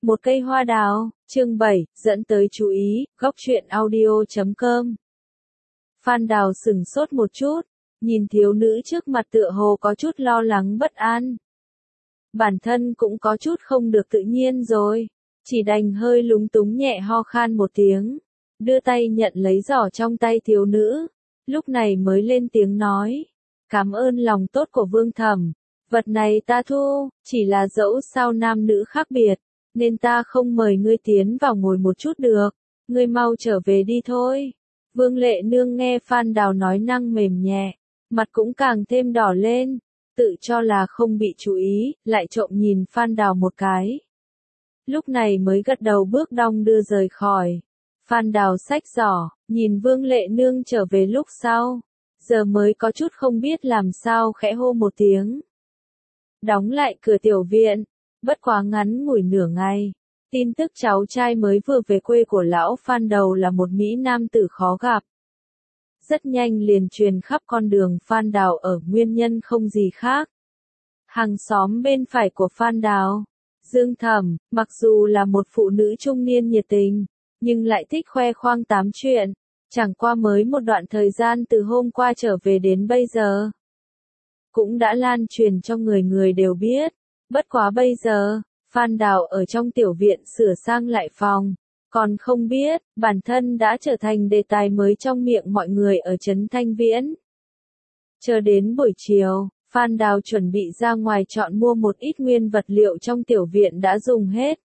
Một cây hoa đào, chương 7, dẫn tới chú ý, góc truyện audio.com. Phan Đào sửng sốt một chút, nhìn thiếu nữ trước mặt tựa hồ có chút lo lắng bất an. Bản thân cũng có chút không được tự nhiên rồi, chỉ đành hơi lúng túng nhẹ ho khan một tiếng, đưa tay nhận lấy giỏ trong tay thiếu nữ, lúc này mới lên tiếng nói, cảm ơn lòng tốt của Vương Thẩm, vật này ta thu, chỉ là dẫu sao nam nữ khác biệt, nên ta không mời ngươi tiến vào ngồi một chút được, ngươi mau trở về đi thôi. Vương Lệ Nương nghe Phan Đào nói năng mềm nhẹ, mặt cũng càng thêm đỏ lên, tự cho là không bị chú ý, lại trộm nhìn Phan Đào một cái. Lúc này mới gật đầu bước đong đưa rời khỏi. Phan Đào xách giỏ, nhìn Vương Lệ Nương trở về lúc sau, giờ mới có chút không biết làm sao khẽ hô một tiếng. Đóng lại cửa tiểu viện, bất quá ngắn ngủi nửa ngày. Tin tức cháu trai mới vừa về quê của lão Phan Đầu là một Mỹ nam tử khó gặp. Rất nhanh liền truyền khắp con đường Phan Đào ở, nguyên nhân không gì khác. Hàng xóm bên phải của Phan Đào, Dương Thẩm, mặc dù là một phụ nữ trung niên nhiệt tình, nhưng lại thích khoe khoang tám chuyện, chẳng qua mới một đoạn thời gian từ hôm qua trở về đến bây giờ. Cũng đã lan truyền cho người người đều biết, bất quá bây giờ, Phan Đào ở trong tiểu viện sửa sang lại phòng, còn không biết, bản thân đã trở thành đề tài mới trong miệng mọi người ở Trấn Thanh Viễn. Chờ đến buổi chiều, Phan Đào chuẩn bị ra ngoài chọn mua một ít nguyên vật liệu trong tiểu viện đã dùng hết.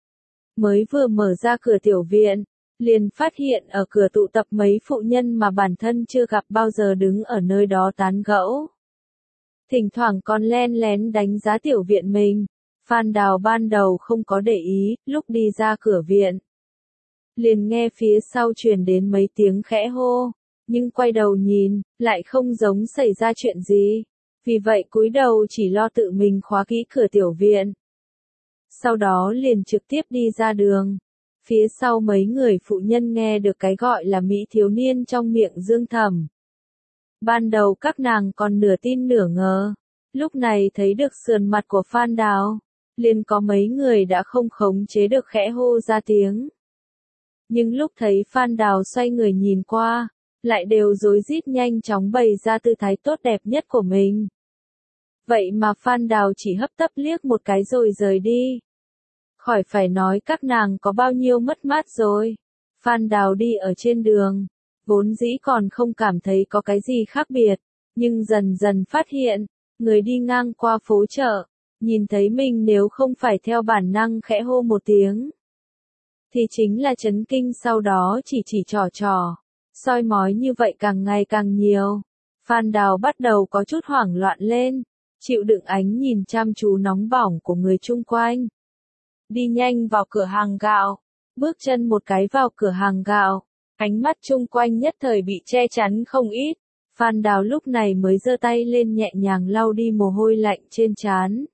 Mới vừa mở ra cửa tiểu viện, liền phát hiện ở cửa tụ tập mấy phụ nhân mà bản thân chưa gặp bao giờ đứng ở nơi đó tán gẫu. Thỉnh thoảng còn len lén đánh giá tiểu viện mình. Phan Đào ban đầu không có để ý, lúc đi ra cửa viện. Liền nghe phía sau truyền đến mấy tiếng khẽ hô, nhưng quay đầu nhìn, lại không giống xảy ra chuyện gì. Vì vậy cúi đầu chỉ lo tự mình khóa kỹ cửa tiểu viện. Sau đó liền trực tiếp đi ra đường. Phía sau mấy người phụ nhân nghe được cái gọi là Mỹ thiếu niên trong miệng Dương Thẩm. Ban đầu các nàng còn nửa tin nửa ngờ. Lúc này thấy được sườn mặt của Phan Đào, liền có mấy người đã không khống chế được khẽ hô ra tiếng. Nhưng lúc thấy Phan Đào xoay người nhìn qua, lại đều rối rít nhanh chóng bày ra tư thái tốt đẹp nhất của mình. Vậy mà Phan Đào chỉ hấp tấp liếc một cái rồi rời đi. Khỏi phải nói các nàng có bao nhiêu mất mát rồi. Phan Đào đi ở trên đường, vốn dĩ còn không cảm thấy có cái gì khác biệt, nhưng dần dần phát hiện, người đi ngang qua phố chợ, nhìn thấy mình nếu không phải theo bản năng khẽ hô một tiếng, thì chính là chấn kinh, sau đó chỉ trò, soi mói như vậy càng ngày càng nhiều. Phan Đào bắt đầu có chút hoảng loạn lên, chịu đựng ánh nhìn chăm chú nóng bỏng của người chung quanh. Đi nhanh vào cửa hàng gạo, bước chân một cái vào cửa hàng gạo, ánh mắt chung quanh nhất thời bị che chắn không ít. Phan Đào lúc này mới giơ tay lên nhẹ nhàng lau đi mồ hôi lạnh trên trán.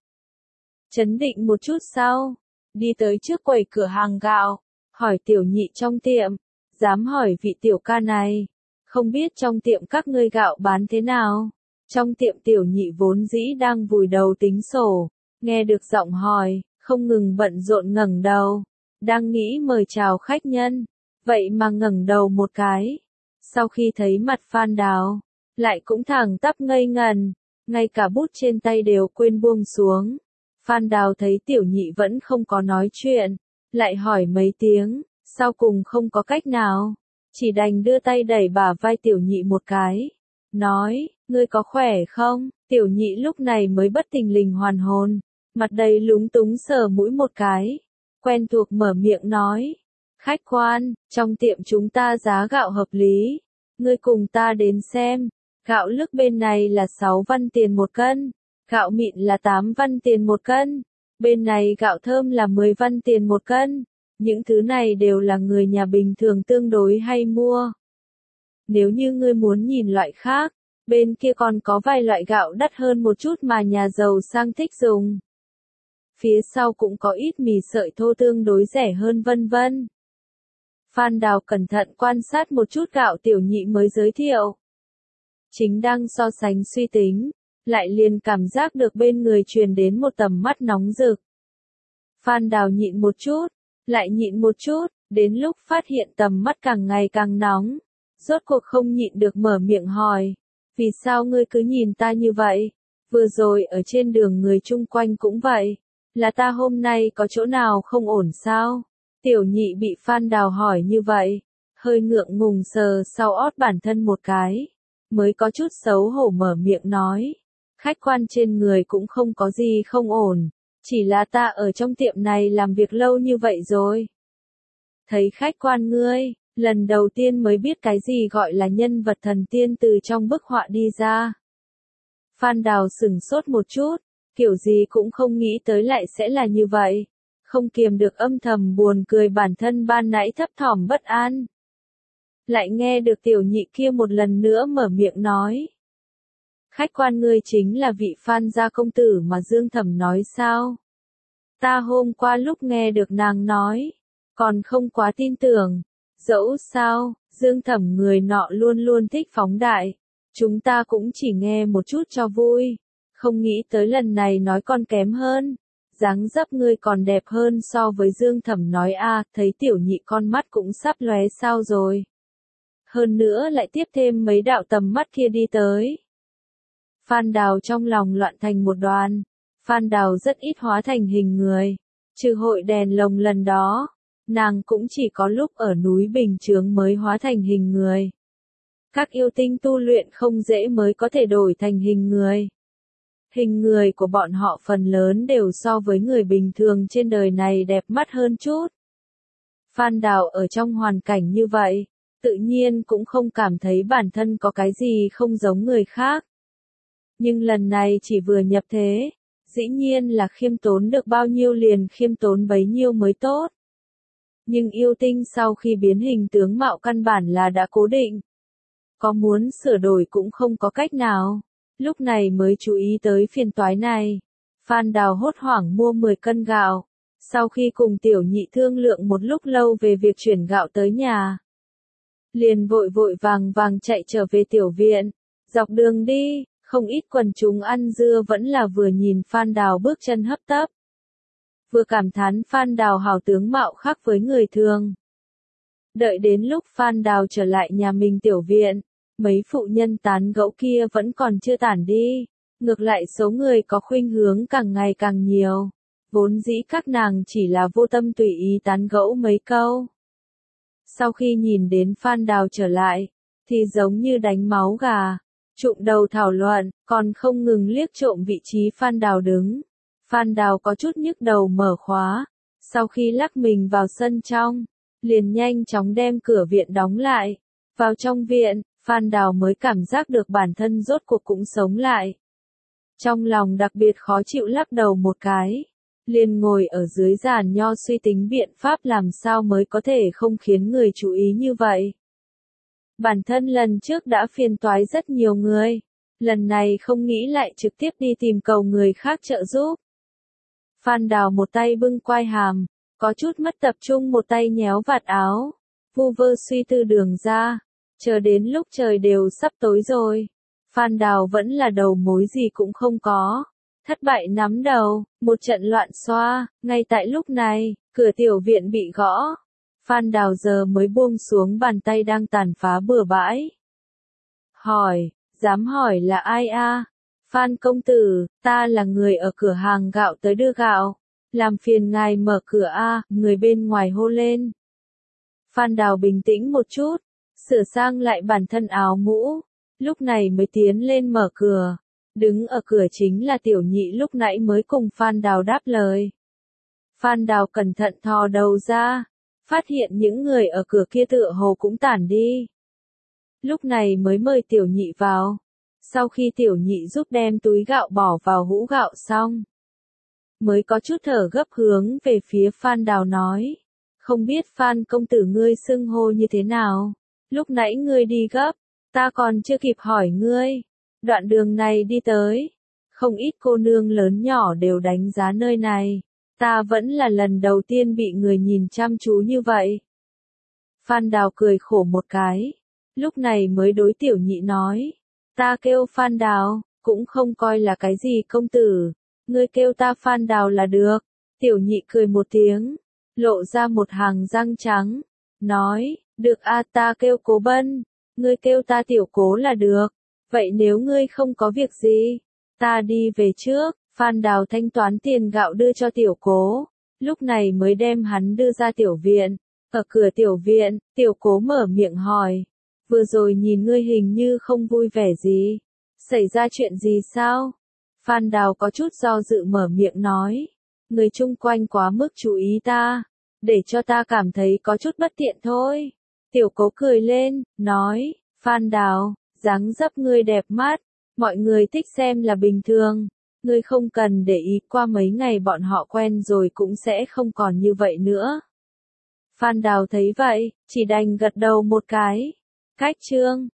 Chấn định một chút sau, đi tới trước quầy cửa hàng gạo, hỏi tiểu nhị trong tiệm, dám hỏi vị tiểu ca này, không biết trong tiệm các ngươi gạo bán thế nào? Trong tiệm tiểu nhị vốn dĩ đang vùi đầu tính sổ, nghe được giọng hỏi, không ngừng bận rộn ngẩng đầu, đang nghĩ mời chào khách nhân, vậy mà ngẩng đầu một cái. Sau khi thấy mặt Phan Đào, lại cũng thẳng tắp ngây ngần, ngay cả bút trên tay đều quên buông xuống. Phan Đào thấy tiểu nhị vẫn không có nói chuyện, lại hỏi mấy tiếng, sau cùng không có cách nào, chỉ đành đưa tay đẩy bả vai tiểu nhị một cái, nói, ngươi có khỏe không? Tiểu nhị lúc này mới bất thình lình hoàn hồn, mặt đầy lúng túng sờ mũi một cái, quen thuộc mở miệng nói, khách quan, trong tiệm chúng ta giá gạo hợp lý, ngươi cùng ta đến xem, gạo lứt bên này là 6 văn tiền một cân. Gạo mịn là 8 văn tiền một cân, bên này gạo thơm là 10 văn tiền một cân, những thứ này đều là người nhà bình thường tương đối hay mua. Nếu như ngươi muốn nhìn loại khác, bên kia còn có vài loại gạo đắt hơn một chút mà nhà giàu sang thích dùng. Phía sau cũng có ít mì sợi thô tương đối rẻ hơn vân vân. Phan Đào cẩn thận quan sát một chút gạo tiểu nhị mới giới thiệu. Chính đang so sánh suy tính, lại liền cảm giác được bên người truyền đến một tầm mắt nóng rực. Phan Đào nhịn một chút, lại nhịn một chút, đến lúc phát hiện tầm mắt càng ngày càng nóng. Rốt cuộc không nhịn được mở miệng hỏi. Vì sao ngươi cứ nhìn ta như vậy? Vừa rồi ở trên đường người chung quanh cũng vậy. Là ta hôm nay có chỗ nào không ổn sao? Tiểu nhị bị Phan Đào hỏi như vậy. Hơi ngượng ngùng sờ sau ót bản thân một cái. Mới có chút xấu hổ mở miệng nói. Khách quan trên người cũng không có gì không ổn. Chỉ là ta ở trong tiệm này làm việc lâu như vậy rồi. Thấy khách quan ngươi, lần đầu tiên mới biết cái gì gọi là nhân vật thần tiên từ trong bức họa đi ra. Phan Đào sửng sốt một chút, kiểu gì cũng không nghĩ tới lại sẽ là như vậy. Không kiềm được âm thầm buồn cười bản thân ban nãy thấp thỏm bất an. Lại nghe được tiểu nhị kia một lần nữa mở miệng nói. Khách quan ngươi chính là vị Phan gia công tử mà Dương Thẩm nói sao? Ta hôm qua lúc nghe được nàng nói, còn không quá tin tưởng. Dẫu sao, Dương Thẩm người nọ luôn luôn thích phóng đại. Chúng ta cũng chỉ nghe một chút cho vui. Không nghĩ tới lần này nói con kém hơn. Dáng dấp ngươi còn đẹp hơn so với Dương Thẩm nói a, thấy tiểu nhị con mắt cũng sắp lóe sao rồi. Hơn nữa lại tiếp thêm mấy đạo tầm mắt kia đi tới. Phan Đào trong lòng loạn thành một đoàn. Phan Đào rất ít hóa thành hình người. Trừ hội đèn lồng lần đó, nàng cũng chỉ có lúc ở núi Bình Chướng mới hóa thành hình người. Các yêu tinh tu luyện không dễ mới có thể đổi thành hình người. Hình người của bọn họ phần lớn đều so với người bình thường trên đời này đẹp mắt hơn chút. Phan Đào ở trong hoàn cảnh như vậy, tự nhiên cũng không cảm thấy bản thân có cái gì không giống người khác. Nhưng lần này chỉ vừa nhập thế, dĩ nhiên là khiêm tốn được bao nhiêu liền khiêm tốn bấy nhiêu mới tốt. Nhưng yêu tinh sau khi biến hình tướng mạo căn bản là đã cố định. Có muốn sửa đổi cũng không có cách nào. Lúc này mới chú ý tới phiền toái này. Phan Đào hốt hoảng mua 10 cân gạo. Sau khi cùng tiểu nhị thương lượng một lúc lâu về việc chuyển gạo tới nhà, liền vội vội vàng vàng chạy trở về tiểu viện. Dọc đường đi, không ít quần chúng ăn dưa vẫn là vừa nhìn Phan Đào bước chân hấp tấp, vừa cảm thán Phan Đào hào tướng mạo khác với người thường. Đợi đến lúc Phan Đào trở lại nhà mình tiểu viện, mấy phụ nhân tán gẫu kia vẫn còn chưa tản đi, ngược lại số người có khuynh hướng càng ngày càng nhiều. Vốn dĩ các nàng chỉ là vô tâm tùy ý tán gẫu mấy câu. Sau khi nhìn đến Phan Đào trở lại, thì giống như đánh máu gà, trụm đầu thảo luận, còn không ngừng liếc trộm vị trí Phan Đào đứng. Phan Đào có chút nhức đầu mở khóa, sau khi lắc mình vào sân trong, liền nhanh chóng đem cửa viện đóng lại. Vào trong viện, Phan Đào mới cảm giác được bản thân rốt cuộc cũng sống lại. Trong lòng đặc biệt khó chịu lắc đầu một cái, liền ngồi ở dưới giàn nho suy tính biện pháp làm sao mới có thể không khiến người chú ý như vậy. Bản thân lần trước đã phiền toái rất nhiều người, lần này không nghĩ lại trực tiếp đi tìm cầu người khác trợ giúp. Phan Đào một tay bưng quai hàm, có chút mất tập trung một tay nhéo vạt áo, vu vơ suy tư đường ra, chờ đến lúc trời đều sắp tối rồi. Phan Đào vẫn là đầu mối gì cũng không có, thất bại nắm đầu, một trận loạn xoa. Ngay tại lúc này, cửa tiểu viện bị gõ. Phan Đào giờ mới buông xuống bàn tay đang tàn phá bừa bãi. Hỏi, dám hỏi là ai a? Phan công tử, ta là người ở cửa hàng gạo tới đưa gạo. Làm phiền ngài mở cửa a, người bên ngoài hô lên. Phan Đào bình tĩnh một chút, sửa sang lại bản thân áo mũ, lúc này mới tiến lên mở cửa. Đứng ở cửa chính là tiểu nhị lúc nãy mới cùng Phan Đào đáp lời. Phan Đào cẩn thận thò đầu ra, phát hiện những người ở cửa kia tựa hồ cũng tản đi. Lúc này mới mời tiểu nhị vào. Sau khi tiểu nhị giúp đem túi gạo bỏ vào hũ gạo xong, mới có chút thở gấp hướng về phía Phan Đào nói. Không biết Phan công tử ngươi xưng hô như thế nào? Lúc nãy ngươi đi gấp, ta còn chưa kịp hỏi ngươi. Đoạn đường này đi tới, không ít cô nương lớn nhỏ đều đánh giá nơi này. Ta vẫn là lần đầu tiên bị người nhìn chăm chú như vậy. Phan Đào cười khổ một cái, lúc này mới đối tiểu nhị nói. Ta kêu Phan Đào, cũng không coi là cái gì công tử. Ngươi kêu ta Phan Đào là được. Tiểu nhị cười một tiếng, lộ ra một hàng răng trắng, nói, được a, ta kêu Cố Bân, ngươi kêu ta Tiểu Cố là được, vậy nếu ngươi không có việc gì, ta đi về trước. Phan Đào thanh toán tiền gạo đưa cho Tiểu Cố, lúc này mới đem hắn đưa ra tiểu viện. Ở cửa tiểu viện, Tiểu Cố mở miệng hỏi, vừa rồi nhìn ngươi hình như không vui vẻ gì, xảy ra chuyện gì sao? Phan Đào có chút do dự mở miệng nói, người chung quanh quá mức chú ý ta, để cho ta cảm thấy có chút bất tiện thôi. Tiểu Cố cười lên, nói, Phan Đào, dáng dấp ngươi đẹp mắt, mọi người thích xem là bình thường, ngươi không cần để ý, qua mấy ngày bọn họ quen rồi cũng sẽ không còn như vậy nữa. Phan Đào thấy vậy, chỉ đành gật đầu một cái. Cách chương